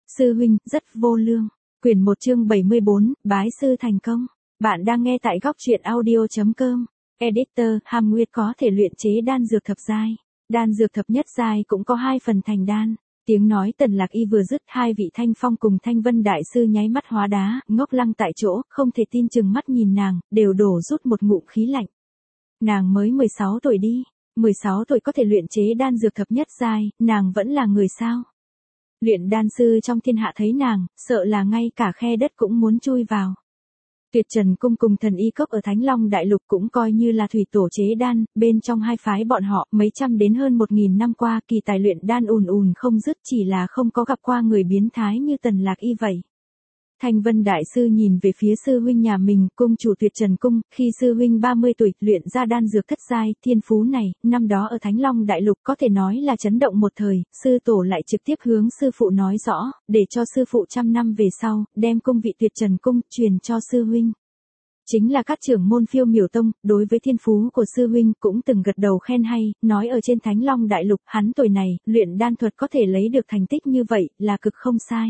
Sư huynh, rất vô lương. Quyển 1 chương 74, bái sư thành công. Bạn đang nghe tại góc truyện audio.com. Editor, Hàm Nguyệt có thể luyện chế đan dược thập giai. Đan dược thập nhất giai cũng có 2 phần thành đan. Tiếng nói Tần Lạc Y vừa dứt, hai vị Thanh Phong cùng Thanh Vân đại sư nháy mắt hóa đá, ngốc lăng tại chỗ, không thể tin chừng mắt nhìn nàng, đều đổ rút một ngụm khí lạnh. Nàng mới 16 tuổi đi, 16 tuổi có thể luyện chế đan dược thập nhất giai, nàng vẫn là người sao? Luyện đan sư trong thiên hạ thấy nàng, sợ là ngay cả khe đất cũng muốn chui vào. Tuyệt Trần Cung cùng Thần Y Cốc ở Thánh Long Đại Lục cũng coi như là thủy tổ chế đan, bên trong hai phái bọn họ mấy trăm đến hơn 1000 năm qua kỳ tài luyện đan ùn ùn không dứt, chỉ là không có gặp qua người biến thái như Tần Lạc Y vậy. Thanh Vân đại sư nhìn về phía sư huynh nhà mình, cung chủ Tuyệt Trần Cung, khi sư huynh 30 tuổi luyện ra đan dược thất giai, thiên phú này, năm đó ở Thánh Long Đại Lục có thể nói là chấn động một thời, sư tổ lại trực tiếp hướng sư phụ nói rõ, để cho sư phụ trăm năm về sau, đem cung vị Tuyệt Trần Cung truyền cho sư huynh. Chính là các trưởng môn Phiêu Miểu Tông, đối với thiên phú của sư huynh cũng từng gật đầu khen hay, nói ở trên Thánh Long Đại Lục, hắn tuổi này, luyện đan thuật có thể lấy được thành tích như vậy, là cực không sai.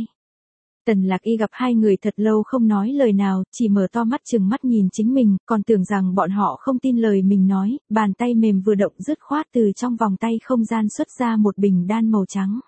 Tần Lạc Y gặp hai người thật lâu không nói lời nào, chỉ mở to mắt trừng mắt nhìn chính mình, còn tưởng rằng bọn họ không tin lời mình nói, bàn tay mềm vừa động dứt khoát từ trong vòng tay không gian xuất ra một bình đan màu trắng.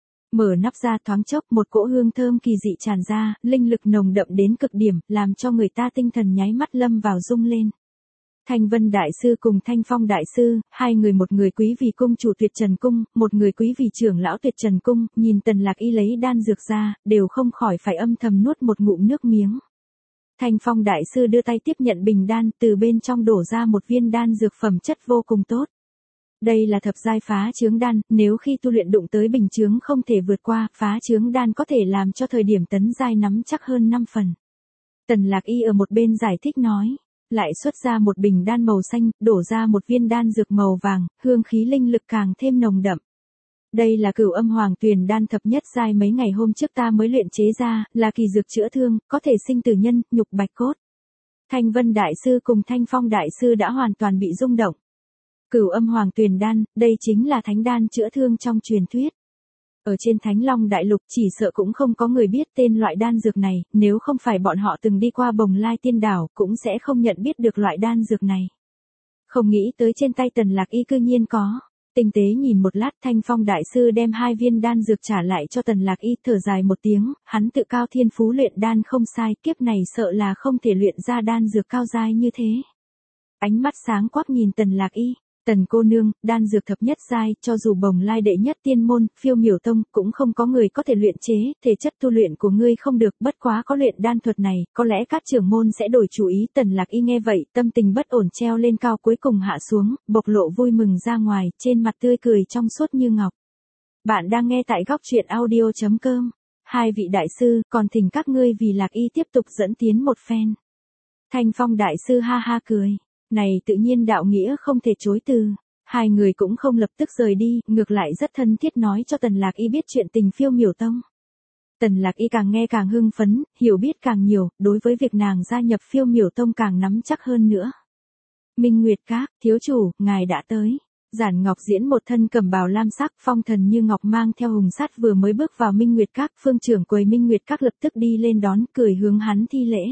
Mở nắp ra thoáng chốc một cỗ hương thơm kỳ dị tràn ra, linh lực nồng đậm đến cực điểm, làm cho người ta tinh thần nháy mắt lâm vào rung lên. Thanh Vân đại sư cùng Thanh Phong đại sư, hai người, một người quý vì cung chủ Tuyệt Trần Cung, một người quý vì trưởng lão Tuyệt Trần Cung, nhìn Tần Lạc Y lấy đan dược ra, đều không khỏi phải âm thầm nuốt một ngụm nước miếng. Thanh Phong đại sư đưa tay tiếp nhận bình đan, từ bên trong đổ ra một viên đan dược phẩm chất vô cùng tốt. Đây là thập giai phá chướng đan, nếu khi tu luyện đụng tới bình chướng không thể vượt qua, phá chướng đan có thể làm cho thời điểm tấn giai nắm chắc hơn 5 phần. Tần Lạc Y ở một bên giải thích nói. Lại xuất ra một bình đan màu xanh, đổ ra một viên đan dược màu vàng, hương khí linh lực càng thêm nồng đậm. Đây là Cửu Âm Hoàng Tuyền đan thập nhất giai, mấy ngày hôm trước ta mới luyện chế ra, là kỳ dược chữa thương, có thể sinh tử nhân, nhục bạch cốt. Thanh Vân đại sư cùng Thanh Phong đại sư đã hoàn toàn bị rung động. Cửu Âm Hoàng Tuyền đan, đây chính là thánh đan chữa thương trong truyền thuyết. Ở trên Thánh Long Đại Lục chỉ sợ cũng không có người biết tên loại đan dược này, nếu không phải bọn họ từng đi qua Bồng Lai Tiên Đảo cũng sẽ không nhận biết được loại đan dược này. Không nghĩ tới trên tay Tần Lạc Y cư nhiên có. Tinh tế nhìn một lát, Thanh Phong đại sư đem 2 viên đan dược trả lại cho Tần Lạc Y, thở dài một tiếng, hắn tự cao thiên phú luyện đan không sai, kiếp này sợ là không thể luyện ra đan dược cao giai như thế. Ánh mắt sáng quắc nhìn Tần Lạc Y. Tần cô nương, đan dược thập nhất giai, cho dù Bồng Lai đệ nhất tiên môn, Phiêu Miểu Tông, cũng không có người có thể luyện chế, thể chất tu luyện của ngươi không được, bất quá có luyện đan thuật này, có lẽ các trưởng môn sẽ đổi chủ ý. Tần Lạc Y nghe vậy, tâm tình bất ổn treo lên cao cuối cùng hạ xuống, bộc lộ vui mừng ra ngoài, trên mặt tươi cười trong suốt như ngọc. Bạn đang nghe tại góc truyện audio.com. Hai vị đại sư, còn thỉnh các ngươi vì Lạc Y tiếp tục dẫn tiến một phen. Thanh Phong đại sư ha ha cười. Này tự nhiên đạo nghĩa không thể chối từ. Hai người cũng không lập tức rời đi, ngược lại rất thân thiết nói cho Tần Lạc Y biết chuyện tình Phiêu Miểu Tông. Tần Lạc Y càng nghe càng hưng phấn, hiểu biết càng nhiều, đối với việc nàng gia nhập Phiêu Miểu Tông càng nắm chắc hơn nữa. Minh Nguyệt Các, thiếu chủ, ngài đã tới. Giản Ngọc Diễn một thân cẩm bào lam sắc, phong thần như ngọc mang theo hùng sát vừa mới bước vào Minh Nguyệt Các, phương trưởng quầy Minh Nguyệt Các lập tức đi lên đón, cười hướng hắn thi lễ.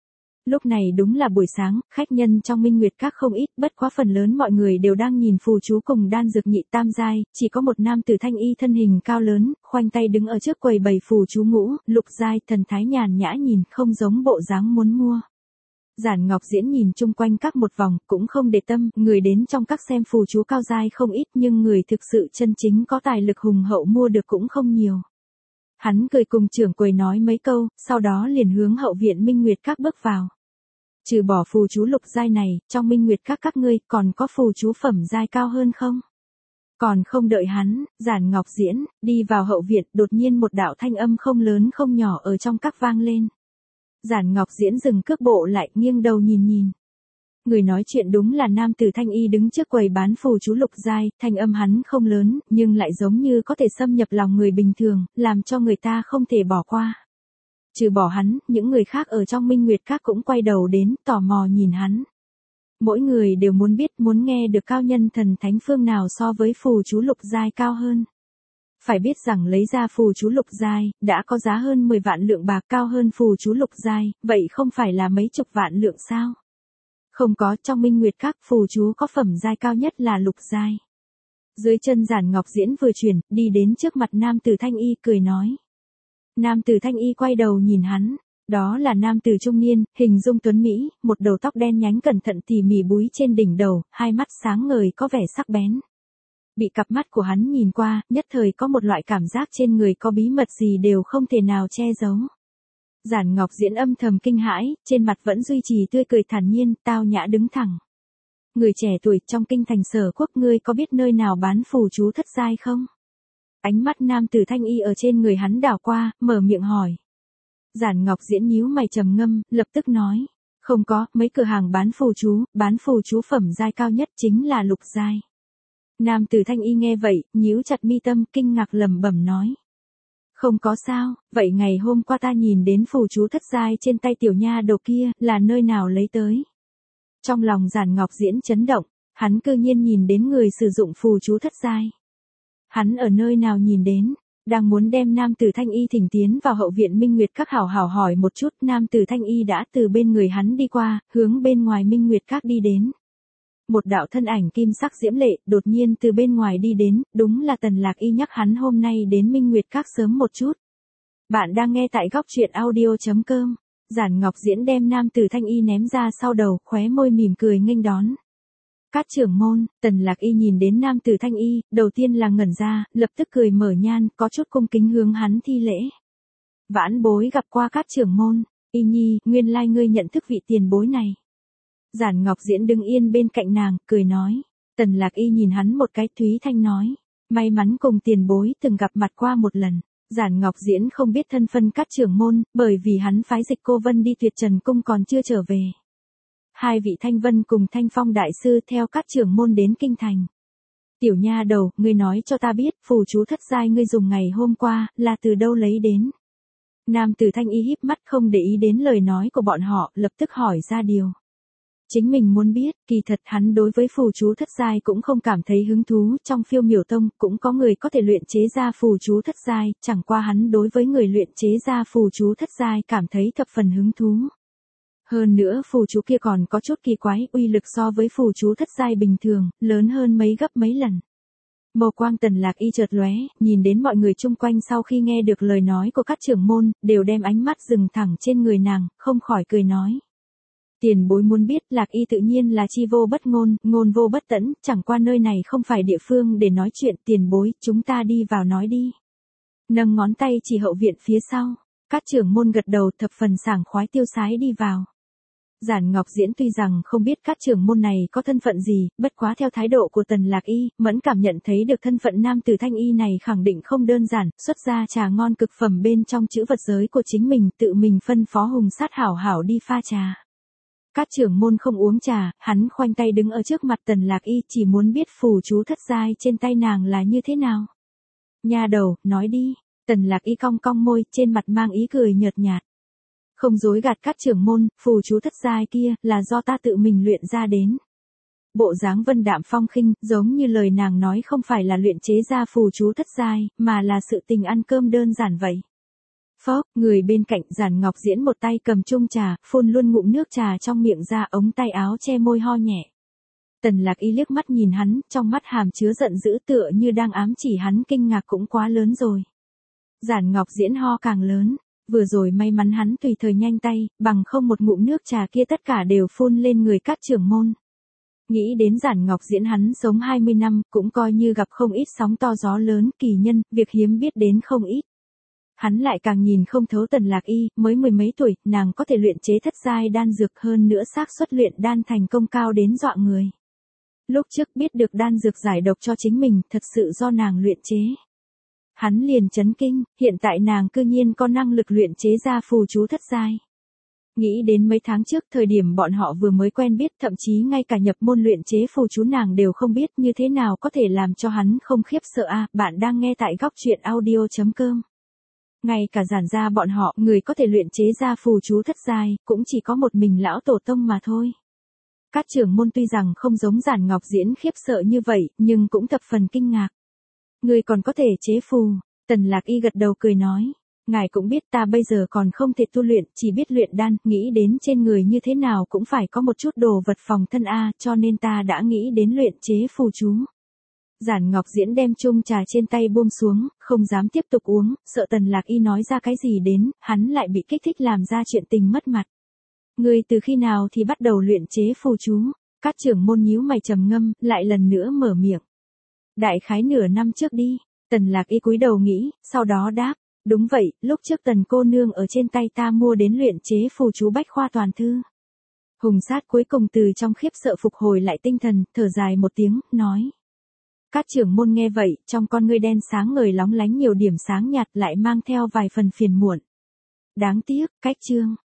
Lúc này đúng là buổi sáng, khách nhân trong Minh Nguyệt Các không ít, bất quá phần lớn mọi người đều đang nhìn phù chú cùng đan dược nhị tam giai, chỉ có một nam tử thanh y thân hình cao lớn, khoanh tay đứng ở trước quầy bày phù chú ngũ, lục giai, thần thái nhàn nhã nhìn, không giống bộ dáng muốn mua. Giản Ngọc Diễn nhìn chung quanh các một vòng, cũng không để tâm, người đến trong các xem phù chú cao giai không ít, nhưng người thực sự chân chính có tài lực hùng hậu mua được cũng không nhiều. Hắn cười cùng trưởng quầy nói mấy câu, sau đó liền hướng hậu viện Minh Nguyệt Các bước vào. Trừ bỏ phù chú lục giai này, trong Minh Nguyệt Các ngươi còn có phù chú phẩm giai cao hơn không? Còn không đợi hắn, Giản Ngọc Diễn, đi vào hậu viện, đột nhiên một đạo thanh âm không lớn không nhỏ ở trong các vang lên. Giản Ngọc Diễn dừng cước bộ lại, nghiêng đầu nhìn. Người nói chuyện đúng là nam tử thanh y đứng trước quầy bán phù chú lục giai, thanh âm hắn không lớn, nhưng lại giống như có thể xâm nhập lòng người bình thường, làm cho người ta không thể bỏ qua. Trừ bỏ hắn, những người khác ở trong Minh Nguyệt Các cũng quay đầu đến, tò mò nhìn hắn. Mỗi người đều muốn biết, muốn nghe được cao nhân thần thánh phương nào so với phù chú lục giai cao hơn. Phải biết rằng lấy ra phù chú lục giai, đã có giá hơn 10 vạn lượng bạc, cao hơn phù chú lục giai, vậy không phải là mấy chục vạn lượng sao? Không có, trong Minh Nguyệt Các phù chú có phẩm giai cao nhất là lục giai. Dưới chân Giản Ngọc Diễn vừa chuyển, đi đến trước mặt nam tử Thanh Y cười nói. Nam tử Thanh Y quay đầu nhìn hắn, đó là nam tử trung niên, hình dung tuấn Mỹ, một đầu tóc đen nhánh cẩn thận tỉ mỉ búi trên đỉnh đầu, hai mắt sáng ngời có vẻ sắc bén. Bị cặp mắt của hắn nhìn qua, nhất thời có một loại cảm giác trên người có bí mật gì đều không thể nào che giấu. Giản Ngọc Diễn âm thầm kinh hãi, trên mặt vẫn duy trì tươi cười thản nhiên, tao nhã đứng thẳng. Người trẻ tuổi trong kinh thành Sở Quốc, ngươi có biết nơi nào bán phù chú thất giai không? Ánh mắt nam tử Thanh Y ở trên người hắn đảo qua, mở miệng hỏi. Giản Ngọc Diễn nhíu mày trầm ngâm, lập tức nói. Không có, mấy cửa hàng bán phù chú phẩm giai cao nhất chính là lục giai. Nam tử Thanh Y nghe vậy, nhíu chặt mi tâm, kinh ngạc lẩm bẩm nói. Không có sao, vậy ngày hôm qua ta nhìn đến phù chú thất giai trên tay tiểu nha đầu kia, là nơi nào lấy tới? Trong lòng Giản Ngọc Diễn chấn động, hắn cư nhiên nhìn đến người sử dụng phù chú thất giai. Hắn ở nơi nào nhìn đến? Đang muốn đem nam tử Thanh Y thỉnh tiến vào hậu viện Minh Nguyệt Các hảo hảo hỏi một chút, nam tử Thanh Y đã từ bên người hắn đi qua, hướng bên ngoài Minh Nguyệt Các đi đến. Một đạo thân ảnh kim sắc diễm lệ, đột nhiên từ bên ngoài đi đến, đúng là Tần Lạc Y nhắc hắn hôm nay đến Minh Nguyệt Các sớm một chút. Bạn đang nghe tại góc truyện audio.com. Giản Ngọc Diễn đem nam tử Thanh Y ném ra sau đầu, khóe môi mỉm cười nghênh đón. Cát trưởng môn, Tần Lạc Y nhìn đến nam tử Thanh Y, đầu tiên là ngẩn ra, lập tức cười mở nhan, có chút cung kính hướng hắn thi lễ. Vãn bối gặp qua Cát trưởng môn, Y Nhi, nguyên lai ngươi nhận thức vị tiền bối này. Giản Ngọc Diễn đứng yên bên cạnh nàng, cười nói. Tần Lạc Y nhìn hắn một cái, thúy thanh nói. May mắn cùng tiền bối từng gặp mặt qua một lần. Giản Ngọc Diễn không biết thân phân Cát trưởng môn, bởi vì hắn phái Dịch Cô Vân đi Tuyệt Trần Cung còn chưa trở về. Hai vị Thanh Vân cùng Thanh Phong đại sư theo Cát trưởng môn đến kinh thành. Tiểu nha đầu, ngươi nói cho ta biết, phù chú thất giai ngươi dùng ngày hôm qua, là từ đâu lấy đến? Nam tử Thanh Y híp mắt không để ý đến lời nói của bọn họ, lập tức hỏi ra điều. Chính mình muốn biết, kỳ thật hắn đối với phù chú thất giai cũng không cảm thấy hứng thú, trong Phiêu Miểu Tông cũng có người có thể luyện chế ra phù chú thất giai, chẳng qua hắn đối với người luyện chế ra phù chú thất giai cảm thấy thập phần hứng thú. Hơn nữa phù chú kia còn có chút kỳ quái, uy lực so với phù chú thất giai bình thường, lớn hơn mấy gấp mấy lần. Màu quang Tần Lạc Y chợt lóe, nhìn đến mọi người chung quanh sau khi nghe được lời nói của các trưởng môn, đều đem ánh mắt dừng thẳng trên người nàng, không khỏi cười nói. Tiền bối muốn biết, Lạc Y tự nhiên là chi vô bất ngôn, ngôn vô bất tẫn, chẳng qua nơi này không phải địa phương để nói chuyện, tiền bối, chúng ta đi vào nói đi. Nâng ngón tay chỉ hậu viện phía sau, các trưởng môn gật đầu thập phần sảng khoái tiêu sái đi vào. Giản Ngọc Diễn tuy rằng không biết các trưởng môn này có thân phận gì, bất quá theo thái độ của Tần Lạc Y, mẫn cảm nhận thấy được thân phận nam tử Thanh Y này khẳng định không đơn giản, xuất ra trà ngon cực phẩm bên trong chữ vật giới của chính mình, tự mình phân phó Hùng Sát hảo hảo đi pha trà. Các trưởng môn không uống trà, hắn khoanh tay đứng ở trước mặt Tần Lạc Y, chỉ muốn biết phù chú thất giai trên tay nàng là như thế nào. Nha đầu, nói đi. Tần Lạc Y cong cong môi, trên mặt mang ý cười nhợt nhạt. Không dối gạt các trưởng môn, phù chú thất giai kia là do ta tự mình luyện ra đến. Bộ dáng vân đạm phong khinh, giống như lời nàng nói không phải là luyện chế ra phù chú thất giai, mà là sự tình ăn cơm đơn giản vậy. Phốc, người bên cạnh Giản Ngọc Diễn một tay cầm chung trà, phun luôn ngụm nước trà trong miệng ra, ống tay áo che môi ho nhẹ. Tần Lạc Y liếc mắt nhìn hắn, trong mắt hàm chứa giận dữ tựa như đang ám chỉ hắn kinh ngạc cũng quá lớn rồi. Giản Ngọc Diễn ho càng lớn, vừa rồi may mắn hắn tùy thời nhanh tay, bằng không một ngụm nước trà kia tất cả đều phun lên người các trưởng môn. Nghĩ đến Giản Ngọc Diễn hắn sống 20 năm, cũng coi như gặp không ít sóng to gió lớn, kỳ nhân, việc hiếm biết đến không ít. Hắn lại càng nhìn không thấu Tần Lạc Y, mới mười mấy tuổi, nàng có thể luyện chế thất giai đan dược, hơn nữa xác suất luyện đan thành công cao đến dọa người. Lúc trước biết được đan dược giải độc cho chính mình, thật sự do nàng luyện chế. Hắn liền chấn kinh, hiện tại nàng cư nhiên có năng lực luyện chế ra phù chú thất giai. Nghĩ đến mấy tháng trước thời điểm bọn họ vừa mới quen biết, thậm chí ngay cả nhập môn luyện chế phù chú nàng đều không biết, như thế nào có thể làm cho hắn không khiếp sợ a. Bạn đang nghe tại góc truyện audio.com. Ngay cả Giản gia bọn họ, người có thể luyện chế ra phù chú thất giai, cũng chỉ có một mình lão tổ tông mà thôi. Các trưởng môn tuy rằng không giống Giản Ngọc Diễn khiếp sợ như vậy, nhưng cũng thập phần kinh ngạc. Ngươi còn có thể chế phù. Tần Lạc Y gật đầu cười nói. Ngài cũng biết ta bây giờ còn không thể tu luyện, chỉ biết luyện đan, nghĩ đến trên người như thế nào cũng phải có một chút đồ vật phòng thân cho nên ta đã nghĩ đến luyện chế phù chú. Giản Ngọc Diễn đem chung trà trên tay buông xuống, không dám tiếp tục uống, sợ Tần Lạc Y nói ra cái gì đến, hắn lại bị kích thích làm ra chuyện tình mất mặt. Ngươi từ khi nào thì bắt đầu luyện chế phù chú? Các trưởng môn nhíu mày trầm ngâm, lại lần nữa mở miệng. Đại khái nửa năm trước đi. Tần Lạc Y cúi đầu nghĩ, sau đó đáp. Đúng vậy, lúc trước Tần cô nương ở trên tay ta mua đến luyện chế phù chú bách khoa toàn thư. Hùng Sát cuối cùng từ trong khiếp sợ phục hồi lại tinh thần, thở dài một tiếng, nói. Các trưởng môn nghe vậy, trong con ngươi đen sáng ngời lóng lánh nhiều điểm sáng nhạt lại mang theo vài phần phiền muộn. Đáng tiếc, cách chương.